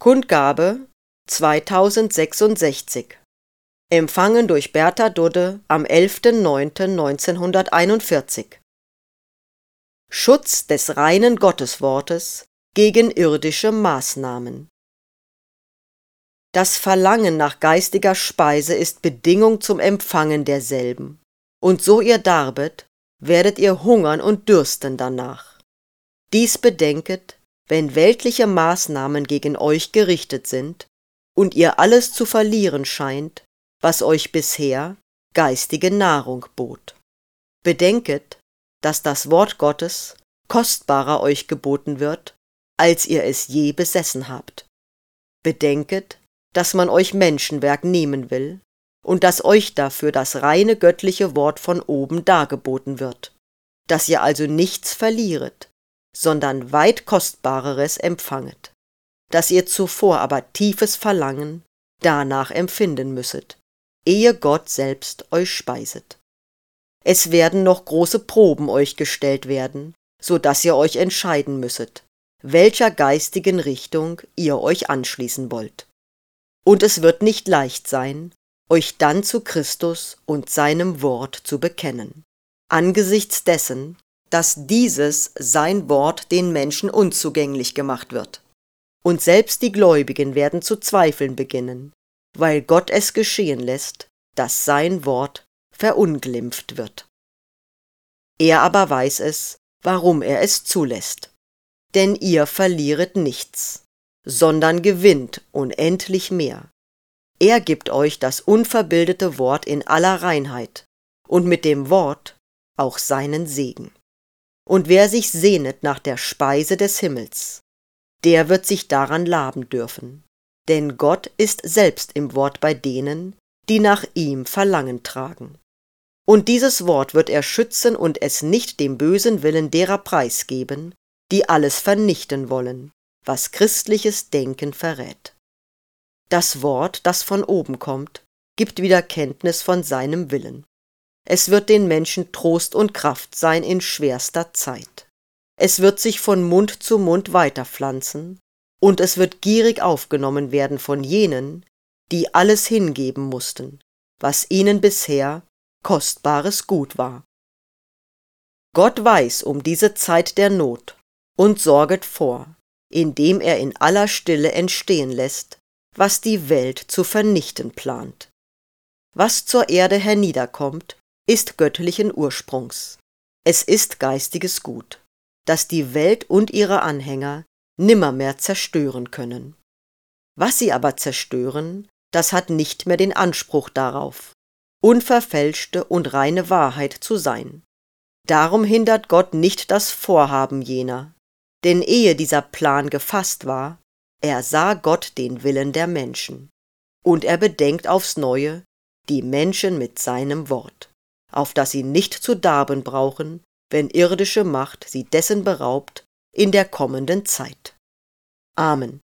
Kundgabe 2066. Empfangen durch Bertha Dudde am 11.09.1941. Schutz des reinen Gotteswortes gegen irdische Maßnahmen. Das Verlangen nach geistiger Speise ist Bedingung zum Empfangen derselben, und so ihr darbet, werdet ihr hungern und dürsten danach. Dies bedenket, wenn weltliche Maßnahmen gegen euch gerichtet sind und ihr alles zu verlieren scheint, was euch bisher geistige Nahrung bot. Bedenket, dass das Wort Gottes kostbarer euch geboten wird, als ihr es je besessen habt. Bedenket, dass man euch Menschenwerk nehmen will und dass euch dafür das reine göttliche Wort von oben dargeboten wird, dass ihr also nichts verlieret, sondern weit Kostbareres empfanget, dass ihr zuvor aber tiefes Verlangen danach empfinden müsset, ehe Gott selbst euch speiset. Es werden noch große Proben euch gestellt werden, so dass ihr euch entscheiden müsset, welcher geistigen Richtung ihr euch anschließen wollt. Und es wird nicht leicht sein, euch dann zu Christus und seinem Wort zu bekennen, angesichts dessen, dass dieses sein Wort den Menschen unzugänglich gemacht wird. Und selbst die Gläubigen werden zu zweifeln beginnen, weil Gott es geschehen lässt, dass sein Wort verunglimpft wird. Er aber weiß es, warum er es zulässt. Denn ihr verlieret nichts, sondern gewinnt unendlich mehr. Er gibt euch das unverbildete Wort in aller Reinheit und mit dem Wort auch seinen Segen. Und wer sich sehnet nach der Speise des Himmels, der wird sich daran laben dürfen, denn Gott ist selbst im Wort bei denen, die nach ihm Verlangen tragen. Und dieses Wort wird er schützen und es nicht dem bösen Willen derer preisgeben, die alles vernichten wollen, was christliches Denken verrät. Das Wort, das von oben kommt, gibt wieder Kenntnis von seinem Willen. Es wird den Menschen Trost und Kraft sein in schwerster Zeit. Es wird sich von Mund zu Mund weiterpflanzen, und es wird gierig aufgenommen werden von jenen, die alles hingeben mussten, was ihnen bisher kostbares Gut war. Gott weiß um diese Zeit der Not und sorget vor, indem er in aller Stille entstehen lässt, was die Welt zu vernichten plant. Was zur Erde herniederkommt, ist göttlichen Ursprungs. Es ist geistiges Gut, das die Welt und ihre Anhänger nimmermehr zerstören können. Was sie aber zerstören, das hat nicht mehr den Anspruch darauf, unverfälschte und reine Wahrheit zu sein. Darum hindert Gott nicht das Vorhaben jener, denn ehe dieser Plan gefasst war, ersah Gott den Willen der Menschen, und er bedenkt aufs Neue die Menschen mit seinem Wort, auf das sie nicht zu darben brauchen, wenn irdische Macht sie dessen beraubt in der kommenden Zeit. Amen.